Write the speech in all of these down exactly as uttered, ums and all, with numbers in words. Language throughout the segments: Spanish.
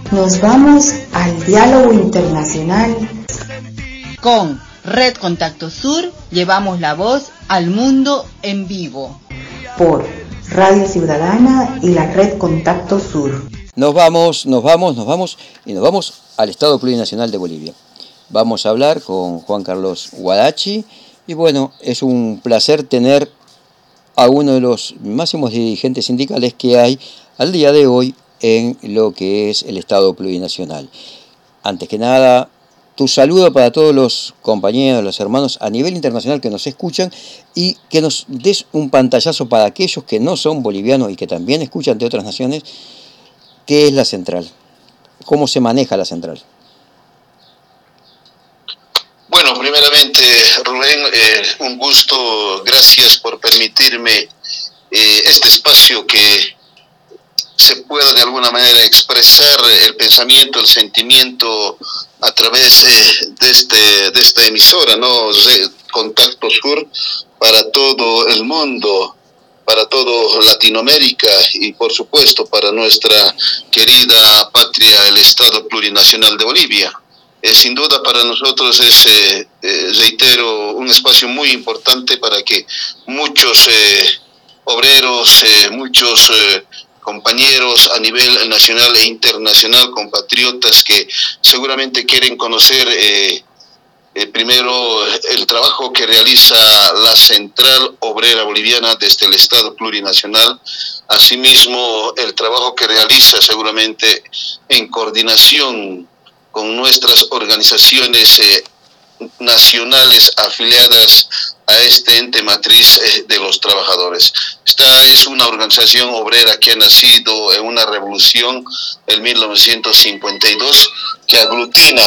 Nos vamos al diálogo internacional. Con Red Contacto Sur llevamos la voz al mundo en vivo. Por Radio Ciudadana y la Red Contacto Sur. Nos vamos, nos vamos, nos vamos y nos vamos al Estado Plurinacional de Bolivia. Vamos a hablar con Juan Carlos Guadachi y bueno, es un placer tener a uno de los máximos dirigentes sindicales que hay al día de hoy en lo que es el Estado Plurinacional. Antes que nada, tu saludo para todos los compañeros, los hermanos a nivel internacional que nos escuchan y que nos des un pantallazo para aquellos que no son bolivianos y que también escuchan de otras naciones. ¿Qué es la central? ¿Cómo se maneja la central? Bueno, primeramente, Rubén, eh, un gusto, gracias por permitirme eh, este espacio que se pueda de alguna manera expresar el pensamiento, el sentimiento a través eh, de, este, de esta emisora, ¿no? Contacto Sur para todo el mundo, para todo Latinoamérica y por supuesto para nuestra querida patria, el Estado Plurinacional de Bolivia. Eh, sin duda para nosotros es, eh, eh, reitero, un espacio muy importante para que muchos eh, obreros, eh, muchos eh, compañeros a nivel nacional e internacional, compatriotas que seguramente quieren conocer eh, eh, primero el trabajo que realiza la Central Obrera Boliviana desde el Estado Plurinacional, asimismo el trabajo que realiza seguramente en coordinación con nuestras organizaciones eh, nacionales afiliadas a este ente matriz eh, de los trabajadores. Esta es una organización obrera que ha nacido en una revolución en mil novecientos cincuenta y dos que aglutina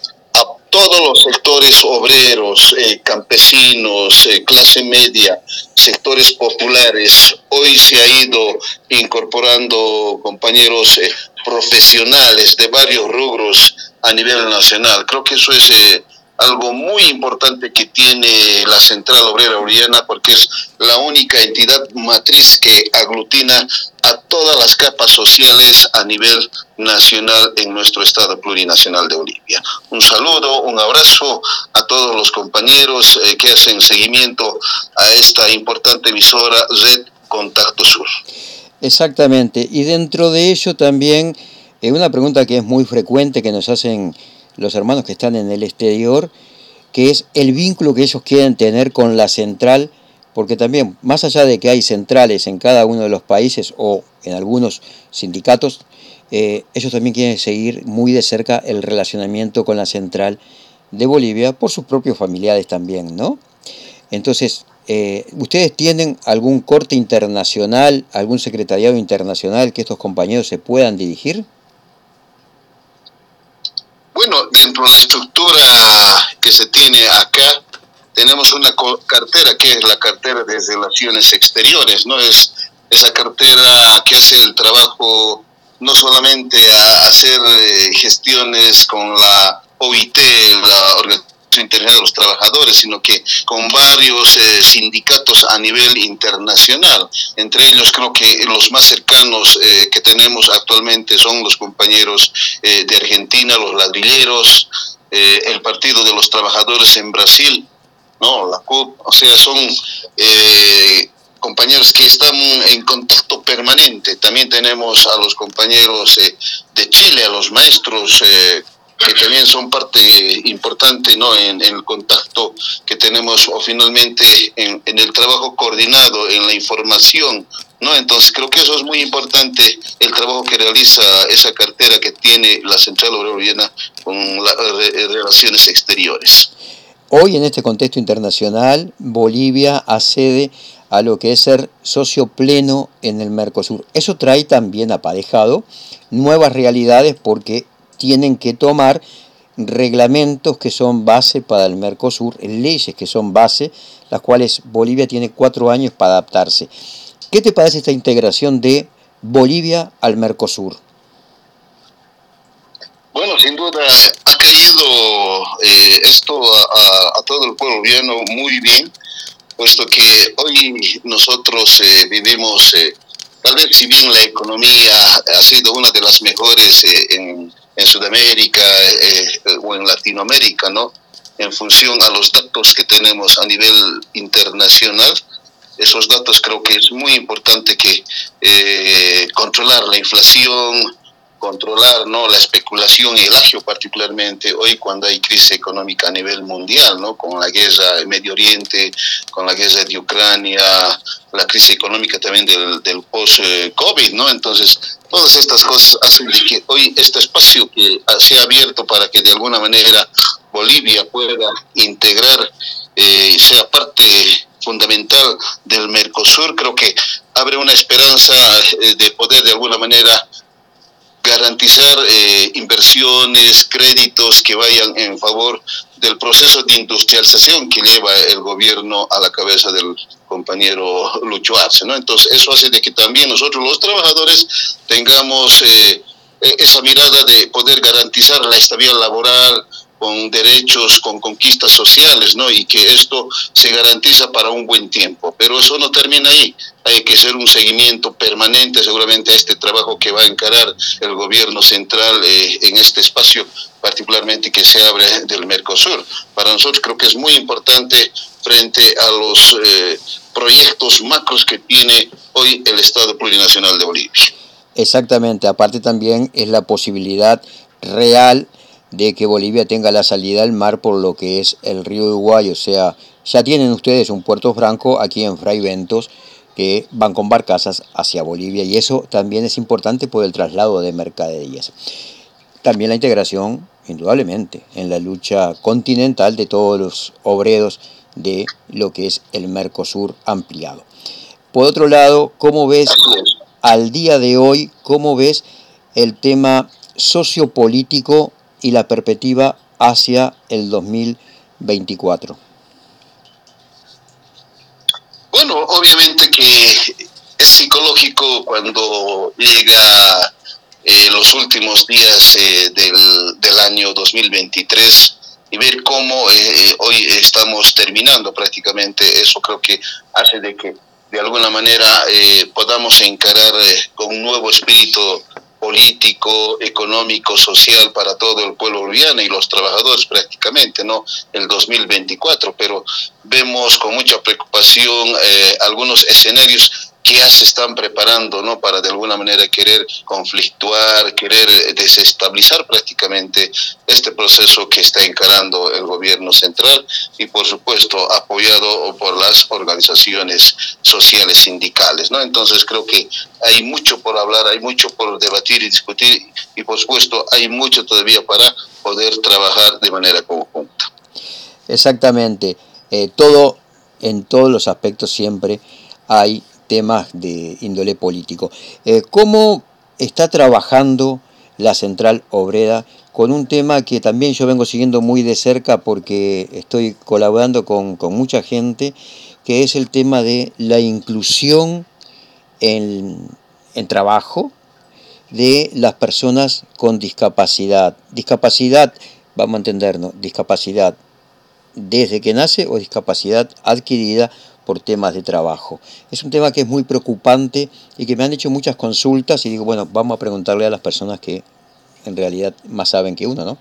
a todos los sectores obreros, eh, campesinos, eh, clase media, sectores populares. Hoy se ha ido incorporando compañeros eh, profesionales de varios rubros a nivel nacional. Creo que eso es eh, algo muy importante que tiene la Central Obrera Boliviana, porque es la única entidad matriz que aglutina a todas las capas sociales a nivel nacional en nuestro Estado Plurinacional de Bolivia. Un saludo, un abrazo a todos los compañeros eh, que hacen seguimiento a esta importante emisora Red Contacto Sur. Exactamente, y dentro de ello también eh, una pregunta que es muy frecuente que nos hacen los hermanos que están en el exterior, que es el vínculo que ellos quieren tener con la central, porque también, más allá de que hay centrales en cada uno de los países o en algunos sindicatos, eh, ellos también quieren seguir muy de cerca el relacionamiento con la central de Bolivia, por sus propios familiares también, ¿no? Entonces, eh, ¿ustedes tienen algún corte internacional, algún secretariado internacional que estos compañeros se puedan dirigir? Bueno, dentro de la estructura que se tiene acá, tenemos una cartera que es la cartera de Relaciones Exteriores, ¿no? Es esa cartera que hace el trabajo no solamente a hacer eh, gestiones con la O I T, la Organización Internacional de los Trabajadores, sino que con varios eh, sindicatos a nivel internacional. Entre ellos creo que los más cercanos eh, que tenemos actualmente son los compañeros eh, de Argentina, los ladrilleros, eh, el Partido de los Trabajadores en Brasil, no, la C U P, o sea, son eh, compañeros que están en contacto permanente. También tenemos a los compañeros eh, de Chile, a los maestros, eh, que también son parte importante, ¿no? en, en el contacto que tenemos o finalmente en, en el trabajo coordinado, en la información, ¿no? Entonces creo que eso es muy importante, el trabajo que realiza esa cartera que tiene la Central Obrera Boliviana con las re, relaciones exteriores. Hoy en este contexto internacional, Bolivia accede a lo que es ser socio pleno en el Mercosur. Eso trae también aparejado nuevas realidades porque tienen que tomar reglamentos que son base para el Mercosur, leyes que son base, las cuales Bolivia tiene cuatro años para adaptarse. ¿Qué te parece esta integración de Bolivia al Mercosur? Bueno, sin duda ha caído eh, esto a, a, a todo el pueblo boliviano muy bien, puesto que hoy nosotros eh, vivimos, eh, tal vez si bien la economía ha sido una de las mejores eh, en en Sudamérica eh, o en Latinoamérica, ¿no? En función a los datos que tenemos a nivel internacional, esos datos creo que es muy importante que eh, controlar la inflación, controlar, ¿no?, la especulación y el agio, particularmente hoy cuando hay crisis económica a nivel mundial, ¿no?, con la guerra en Medio Oriente, con la guerra de Ucrania, la crisis económica también del, del post-COVID, ¿no? Entonces, todas estas cosas hacen de que hoy este espacio que se ha abierto para que de alguna manera Bolivia pueda integrar, eh, sea parte fundamental del Mercosur, creo que abre una esperanza eh, de poder de alguna manera garantizar eh, inversiones, créditos que vayan en favor del proceso de industrialización que lleva el gobierno a la cabeza del compañero Lucho Arce, ¿no? Entonces eso hace de que también nosotros los trabajadores tengamos eh, esa mirada de poder garantizar la estabilidad laboral con derechos, con conquistas sociales, ¿no? Y que esto se garantiza para un buen tiempo. Pero eso no termina ahí. Hay que hacer un seguimiento permanente seguramente a este trabajo que va a encarar el gobierno central eh, en este espacio, particularmente que se abre del Mercosur. Para nosotros creo que es muy importante frente a los eh, proyectos macros que tiene hoy el Estado Plurinacional de Bolivia. Exactamente, aparte también es la posibilidad real de que Bolivia tenga la salida al mar por lo que es el río Uruguay, o sea, ya tienen ustedes un puerto franco aquí en Fray Bentos que van con barcazas hacia Bolivia y eso también es importante por el traslado de mercaderías. También la integración, indudablemente, en la lucha continental de todos los obreros de lo que es el Mercosur ampliado. Por otro lado, ¿cómo ves al día de hoy, cómo ves el tema sociopolítico y la perspectiva hacia el dos mil veinticuatro? Bueno, obviamente que es psicológico cuando llega eh, los últimos días eh, del, del año dos mil veintitrés y ver cómo eh, hoy estamos terminando prácticamente. Eso creo que hace de que de alguna manera eh, podamos encarar eh, con un nuevo espíritu político, económico, social para todo el pueblo boliviano y los trabajadores prácticamente, ¿no?, el dos mil veinticuatro, pero vemos con mucha preocupación eh, algunos escenarios que ya se están preparando, ¿no?, para de alguna manera querer conflictuar, querer desestabilizar prácticamente este proceso que está encarando el gobierno central y por supuesto apoyado por las organizaciones sociales sindicales, ¿no? Entonces creo que hay mucho por hablar, hay mucho por debatir y discutir y por supuesto hay mucho todavía para poder trabajar de manera conjunta. Exactamente, eh, todo, en todos los aspectos siempre hay temas de índole político. Eh, ¿Cómo está trabajando la Central Obrera con un tema que también yo vengo siguiendo muy de cerca porque estoy colaborando con, con mucha gente, que es el tema de la inclusión en, en trabajo de las personas con discapacidad? Discapacidad, vamos a entendernos, discapacidad desde que nace o discapacidad adquirida por temas de trabajo. Es un tema que es muy preocupante y que me han hecho muchas consultas y digo, bueno, vamos a preguntarle a las personas que en realidad más saben que uno, ¿no?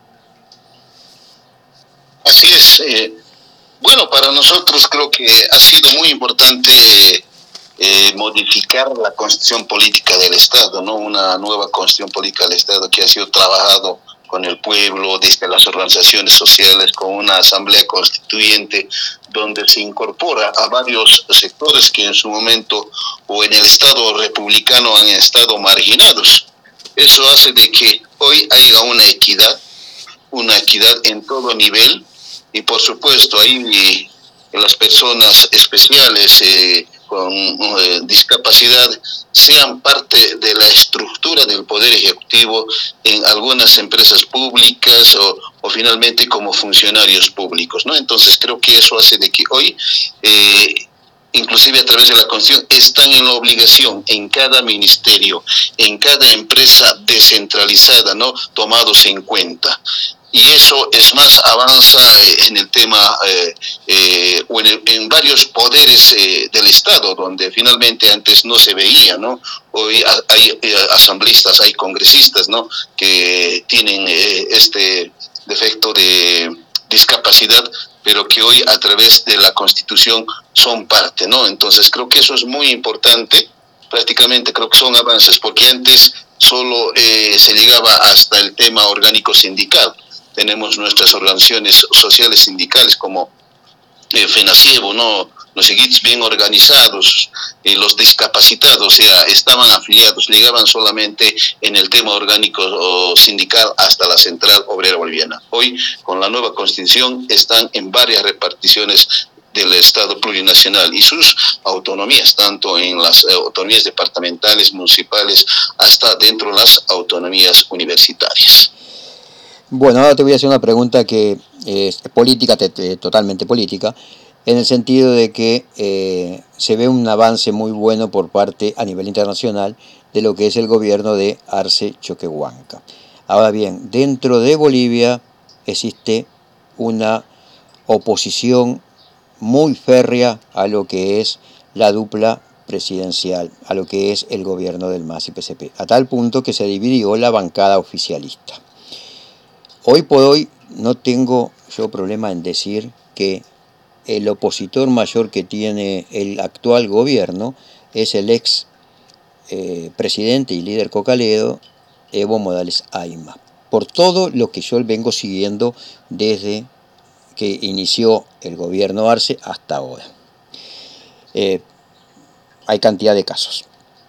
Así es. Eh, bueno, para nosotros creo que ha sido muy importante eh, modificar la constitución política del Estado, ¿no? Una nueva constitución política del Estado que ha sido trabajado con el pueblo, desde las organizaciones sociales, con una asamblea constituyente donde se incorpora a varios sectores que en su momento o en el Estado republicano han estado marginados. Eso hace de que hoy haya una equidad, una equidad en todo nivel y por supuesto ahí las personas especiales eh, con eh, discapacidad sean parte de la estructura del Poder Ejecutivo en algunas empresas públicas o, o finalmente como funcionarios públicos, ¿no? Entonces creo que eso hace de que hoy, eh, inclusive a través de la Constitución, están en la obligación en cada ministerio, en cada empresa descentralizada, ¿no?, tomados en cuenta. y eso es más, avanza en el tema eh, eh, o en, el, en varios poderes eh, del Estado, donde finalmente antes no se veía, ¿no? Hoy hay eh, asambleístas, hay congresistas, ¿no?, que tienen eh, este defecto de discapacidad, pero que hoy a través de la Constitución son parte, ¿no? Entonces creo que eso es muy importante. Prácticamente creo que son avances, porque antes solo eh, se llegaba hasta el tema orgánico sindical. Tenemos nuestras organizaciones sociales sindicales como eh, FENACIEBO, ¿no? Los seguidos bien organizados, eh, los discapacitados, o sea, estaban afiliados, llegaban solamente en el tema orgánico o sindical hasta la Central Obrera Boliviana. Hoy, con la nueva Constitución, están en varias reparticiones del Estado plurinacional y sus autonomías, tanto en las eh, autonomías departamentales, municipales, hasta dentro de las autonomías universitarias. Bueno, ahora te voy a hacer una pregunta que es política, te, te, totalmente política, en el sentido de que eh, se ve un avance muy bueno por parte a nivel internacional de lo que es el gobierno de Arce Choquehuanca. Ahora bien, dentro de Bolivia existe una oposición muy férrea a lo que es la dupla presidencial, a lo que es el gobierno del M A S y P C P, a tal punto que se dividió la bancada oficialista. Hoy por hoy no tengo yo problema en decir que el opositor mayor que tiene el actual gobierno es el ex eh, presidente y líder cocaledo, Evo Morales Ayma, por todo lo que yo vengo siguiendo desde que inició el gobierno Arce hasta ahora. Eh, hay cantidad de casos.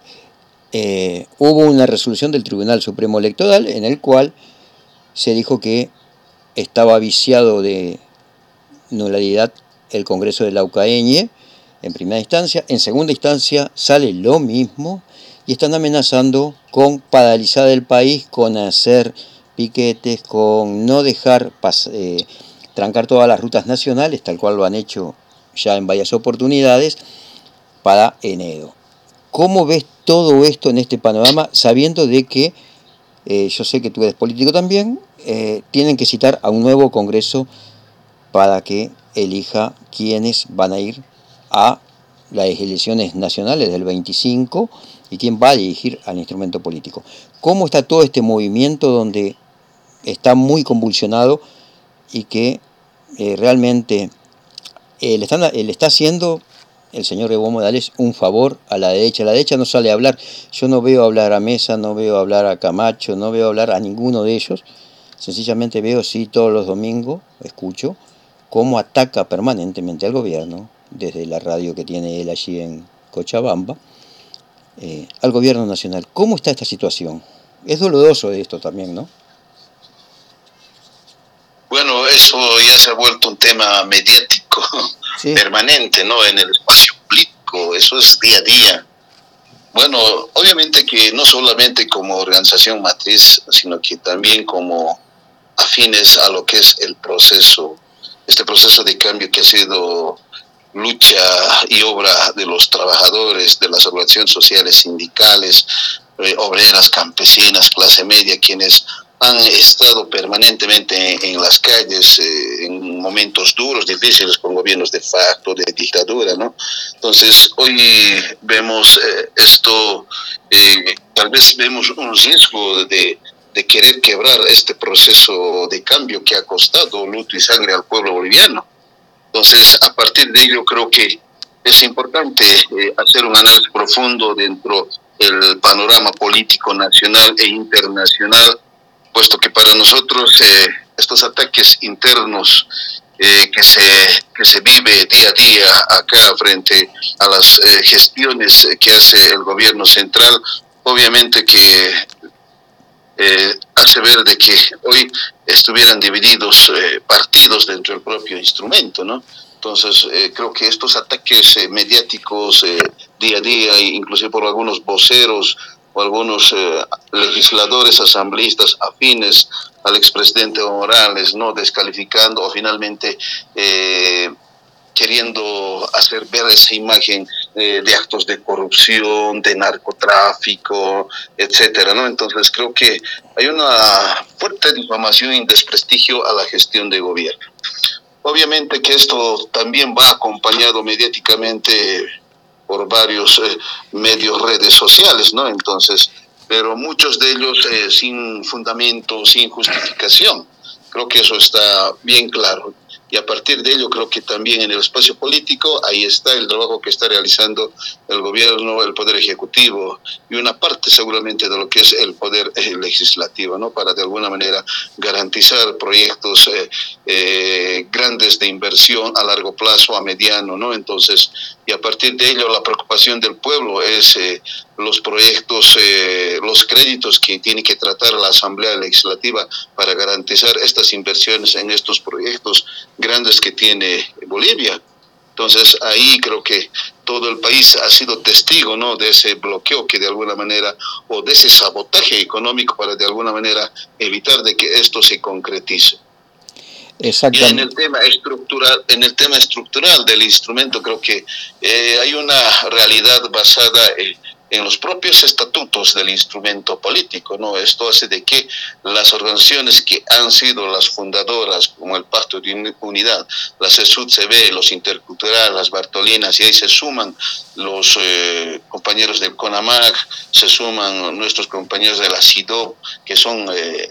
Eh, hubo una resolución del Tribunal Supremo Electoral en el cual se dijo que estaba viciado de nulidad el Congreso de la U C A E Ñ E en primera instancia. En segunda instancia sale lo mismo y están amenazando con paralizar el país, con hacer piquetes, con no dejar pasar, eh, trancar todas las rutas nacionales, tal cual lo han hecho ya en varias oportunidades, para enero. ¿Cómo ves todo esto en este panorama, sabiendo de que, eh, yo sé que tú eres político también, eh, tienen que citar a un nuevo Congreso para que elija quiénes van a ir a las elecciones nacionales del veinticinco y quién va a dirigir al instrumento político? ¿Cómo está todo este movimiento donde está muy convulsionado y que eh, realmente eh, le, están, eh, le está haciendo el señor Evo Morales un favor a la derecha? La derecha no sale a hablar. Yo no veo hablar a Mesa, no veo hablar a Camacho, no veo hablar a ninguno de ellos. Sencillamente veo, sí, todos los domingos, escucho cómo ataca permanentemente al gobierno, desde la radio que tiene él allí en Cochabamba, eh, al gobierno nacional. ¿Cómo está esta situación? Es doloroso esto también, ¿no? Bueno, eso ya se ha vuelto un tema mediático, sí, permanente, ¿no?, en el espacio público. Eso es día a día. Bueno, obviamente que no solamente como organización matriz, sino que también como afines a lo que es el proceso, este proceso de cambio que ha sido lucha y obra de los trabajadores, de las organizaciones sociales, sindicales, eh, obreras, campesinas, clase media, quienes han estado permanentemente en, en las calles, eh, en momentos duros, difíciles, con gobiernos de facto, de dictadura, ¿no? Entonces, hoy vemos eh, esto, eh, tal vez vemos un riesgo de, de querer quebrar este proceso de cambio que ha costado luto y sangre al pueblo boliviano. Entonces, a partir de ello, creo que es importante eh, hacer un análisis profundo dentro del panorama político nacional e internacional, puesto que para nosotros eh, estos ataques internos eh, que se que se vive día a día acá frente a las eh, gestiones que hace el gobierno central, obviamente que eh, hace ver de que hoy estuvieran divididos eh, partidos dentro del propio instrumento, ¿no? Entonces, eh, creo que estos ataques eh, mediáticos eh, día a día, inclusive por algunos voceros o algunos eh, legisladores, asambleístas afines al expresidente Morales, no descalificando o finalmente eh, queriendo hacer ver esa imagen eh, de actos de corrupción, de narcotráfico, etcétera, ¿no? Entonces creo que hay una fuerte difamación y desprestigio a la gestión de gobierno. Obviamente que esto también va acompañado mediáticamente por varios eh, medios, redes sociales, ¿no? Entonces, pero muchos de ellos eh, sin fundamento, sin justificación. Creo que eso está bien claro. Y a partir de ello creo que también en el espacio político ahí está el trabajo que está realizando el gobierno, el poder ejecutivo y una parte seguramente de lo que es el poder eh, legislativo, ¿no? Para de alguna manera garantizar proyectos eh, eh, grandes de inversión a largo plazo, a mediano, ¿no? Entonces, y a partir de ello la preocupación del pueblo es eh, los proyectos, eh, los créditos que tiene que tratar la Asamblea Legislativa para garantizar estas inversiones en estos proyectos grandes que tiene Bolivia. Entonces ahí creo que todo el país ha sido testigo, ¿no? De ese bloqueo que de alguna manera, o de ese sabotaje económico para de alguna manera evitar de que esto se concretice. Y en el tema estructural, en el tema estructural del instrumento creo que eh, hay una realidad basada en, en los propios estatutos del instrumento político, ¿no? Esto hace de que las organizaciones que han sido las fundadoras, como el Pacto de Unidad, la C E S U D C B, los Interculturales, las Bartolinas, y ahí se suman los eh, compañeros del CONAMAC, se suman nuestros compañeros de la C I D O, que son eh,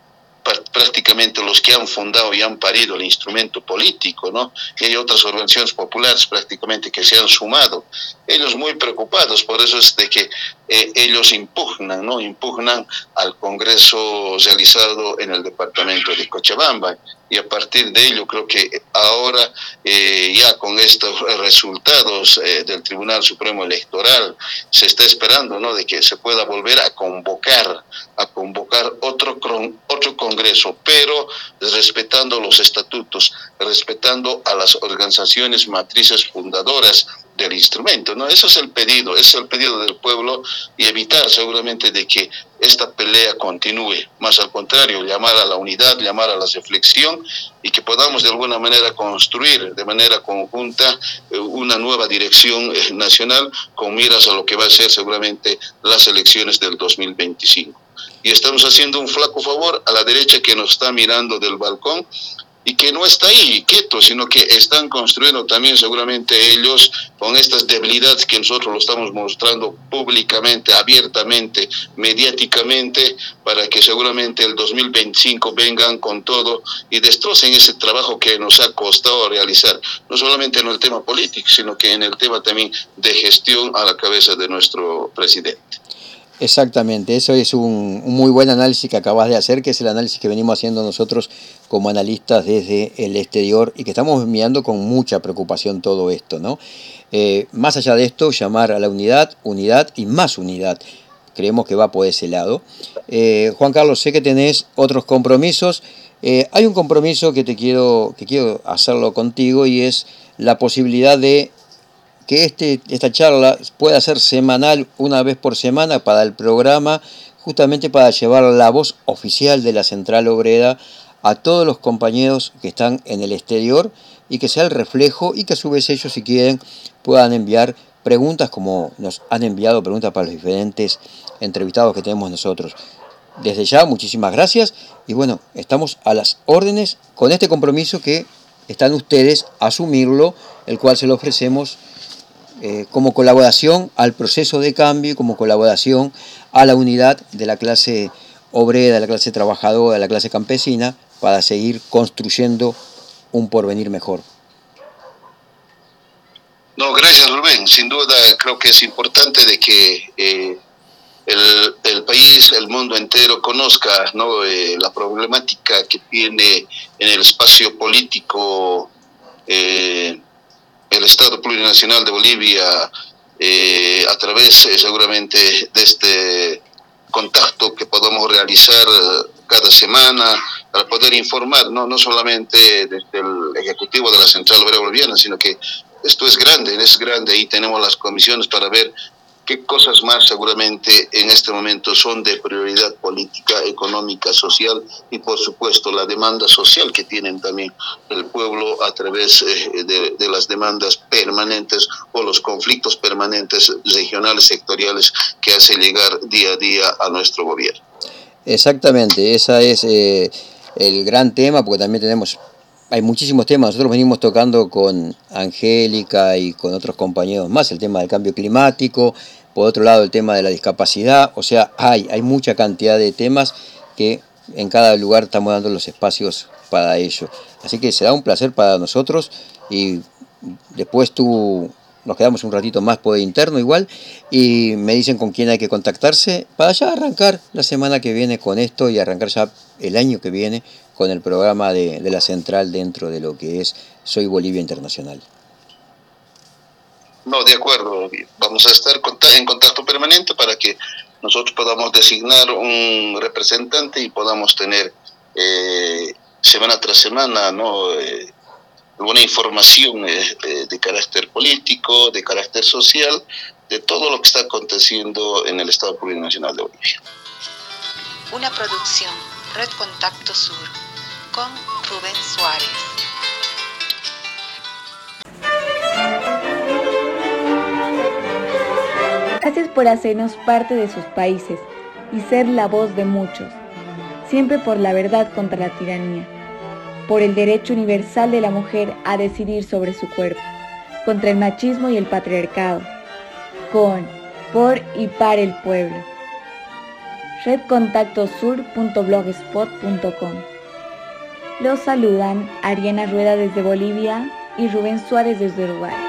prácticamente los que han fundado y han parido el instrumento político, ¿no? Y hay otras organizaciones populares prácticamente que se han sumado. Ellos muy preocupados, por eso es de que eh, ellos impugnan, ¿no? Impugnan al Congreso realizado en el departamento de Cochabamba. Y a partir de ello creo que ahora eh, ya con estos resultados eh, del Tribunal Supremo Electoral se está esperando, ¿no? De que se pueda volver a convocar, a convocar otro, otro Congreso, pero respetando los estatutos, respetando a las organizaciones matrices fundadoras del instrumento, ¿no? Eso es el pedido, ese es el pedido del pueblo y evitar seguramente de que esta pelea continúe, más al contrario, llamar a la unidad, llamar a la reflexión y que podamos de alguna manera construir de manera conjunta eh, una nueva dirección eh, nacional con miras a lo que va a ser seguramente las elecciones del dos mil veinticinco. Y estamos haciendo un flaco favor a la derecha que nos está mirando del balcón y que no está ahí quieto, sino que están construyendo también seguramente ellos con estas debilidades que nosotros lo estamos mostrando públicamente, abiertamente, mediáticamente, para que seguramente el dos mil veinticinco vengan con todo y destrocen ese trabajo que nos ha costado realizar, no solamente en el tema político, sino que en el tema también de gestión a la cabeza de nuestro presidente. Exactamente, eso es un, un muy buen análisis que acabas de hacer, que es el análisis que venimos haciendo nosotros como analistas desde el exterior y que estamos mirando con mucha preocupación todo esto, ¿no? Eh, más allá de esto, llamar a la unidad, unidad y más unidad. Creemos que va por ese lado. Eh, Juan Carlos, sé que tenés otros compromisos. Eh, hay un compromiso que te quiero, que quiero hacerlo contigo y es la posibilidad de que este, esta charla pueda ser semanal, una vez por semana para el programa, justamente para llevar la voz oficial de la Central Obrera a todos los compañeros que están en el exterior y que sea el reflejo y que a su vez ellos, si quieren, puedan enviar preguntas como nos han enviado preguntas para los diferentes entrevistados que tenemos nosotros. Desde ya, muchísimas gracias y bueno, estamos a las órdenes con este compromiso que están ustedes a asumirlo, el cual se lo ofrecemos Eh, como colaboración al proceso de cambio y como colaboración a la unidad de la clase obrera, de la clase trabajadora, de la clase campesina, para seguir construyendo un porvenir mejor. No, gracias Rubén. Sin duda creo que es importante de que eh, el, el país, el mundo entero conozca, ¿no? eh, la problemática que tiene en el espacio político eh, el Estado Plurinacional de Bolivia eh, a través eh, seguramente de este contacto que podamos realizar cada semana para poder informar, no, no solamente desde el Ejecutivo de la Central Obrera Boliviana, sino que esto es grande, es grande, ahí tenemos las comisiones para ver qué cosas más seguramente en este momento son de prioridad política, económica, social y por supuesto la demanda social que tienen también el pueblo a través eh, de, de las demandas permanentes o los conflictos permanentes regionales, sectoriales que hace llegar día a día a nuestro gobierno. Exactamente, ese es eh, el gran tema, porque también tenemos, hay muchísimos temas. Nosotros venimos tocando con Angélica y con otros compañeros más el tema del cambio climático, por otro lado el tema de la discapacidad, o sea, hay, hay mucha cantidad de temas que en cada lugar estamos dando los espacios para ello. Así que será un placer para nosotros y después tú... Nos quedamos un ratito más por interno igual y me dicen con quién hay que contactarse para ya arrancar la semana que viene con esto y arrancar ya el año que viene con el programa de, de la central dentro de lo que es Soy Bolivia Internacional. No, de acuerdo. Vamos a estar en contacto permanente para que nosotros podamos designar un representante y podamos tener eh, semana tras semana, ¿no? Eh, alguna información eh, de, de carácter político, de carácter social, de todo lo que está aconteciendo en el Estado Plurinacional de Bolivia. Una producción, Red Contacto Sur, con Rubén Suárez. Gracias por hacernos parte de sus países y ser la voz de muchos, siempre por la verdad contra la tiranía, por el derecho universal de la mujer a decidir sobre su cuerpo, contra el machismo y el patriarcado, con, por y para el pueblo. red contacto sur punto blogspot punto com. Los saludan Ariana Rueda desde Bolivia y Rubén Suárez desde Uruguay.